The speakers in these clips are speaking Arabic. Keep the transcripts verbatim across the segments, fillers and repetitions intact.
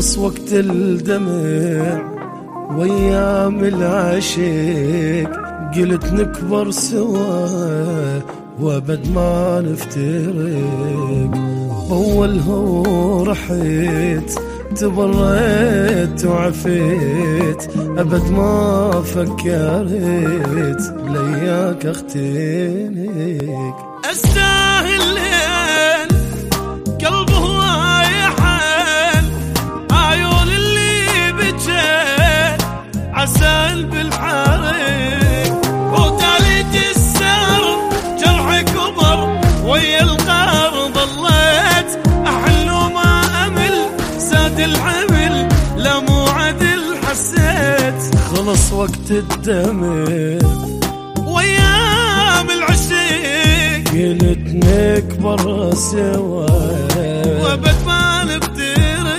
خلص وقت الدمع وايام العشيق، قلت نكبر سوا وابد ما نفترق. بأول هو رحيت تبريت وعفيت، أبد ما فكرت لياك اختنق. استاهل لين قلبه وايحان، عيون اللي بجيت عسل بالحريق، وتاليت السر جرح كبر ويا الغار، ضليت احل وما امل زاد العمل لا مو عدل حسيت. خلص وقت الدمع وايام العشيق، قلت نكبر سوا وابد ما نفترق.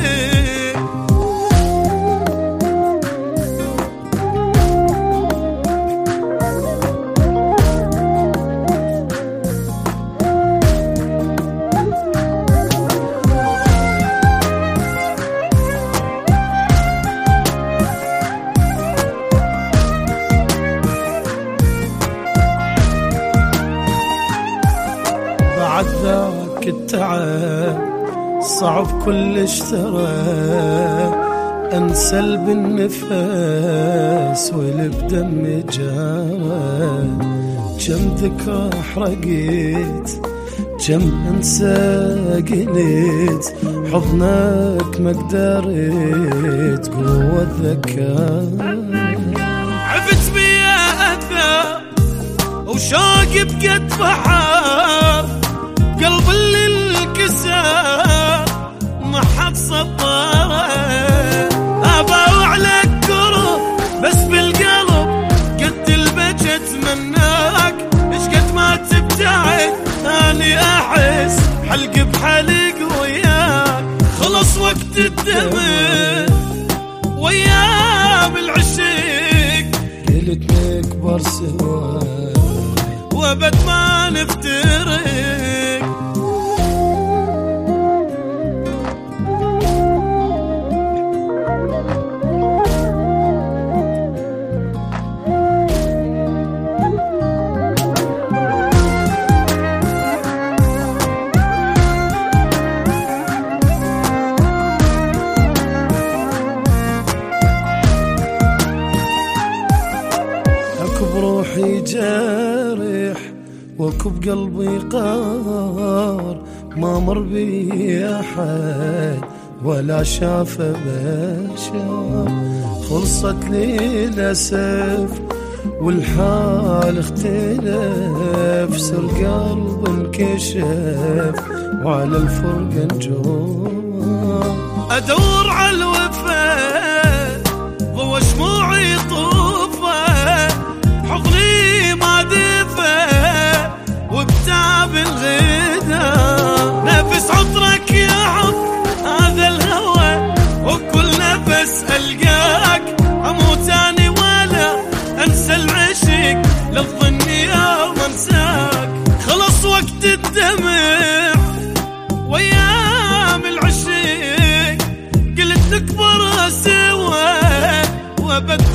بعد ذاك التعب صعب كلش ترى، انسى بالنفس واللي بدمي جرى. كم ذكرى حرقيت كم انسى قلت، حضنك ما قدرت قوة الذكاء. عفت بيا اذى وشوقي بقد بحر، قلب اللي انكسر ما حد صبره. اباوع لك كره بس بالقلب قد البجت اتمناك، ايش قد ما تبتعد اني احس حلق بحلق وياك. خلص وقت الدمع وايام العشيق، قلت نكبر سوا وابد ما نفترق. بروحي جارح وكب قلبي قار، ما مر بي أحد ولا شاف بشر. خلصت لي الأسف والحال اختلف، سر قلب انكشف وعلى الفرق نجوم. أدور على الوفاء ضوى شموعي طوفة، حضني ما دفى وبتعب الغدا. نفس عطرك يا حب هذا الهوى، وكل نفس ألقاك أموت أني ولا أنسى العشق للظن يوم أنساك. خلص وقت الدمع وايام العشيق، قلت نكبر سوا وابد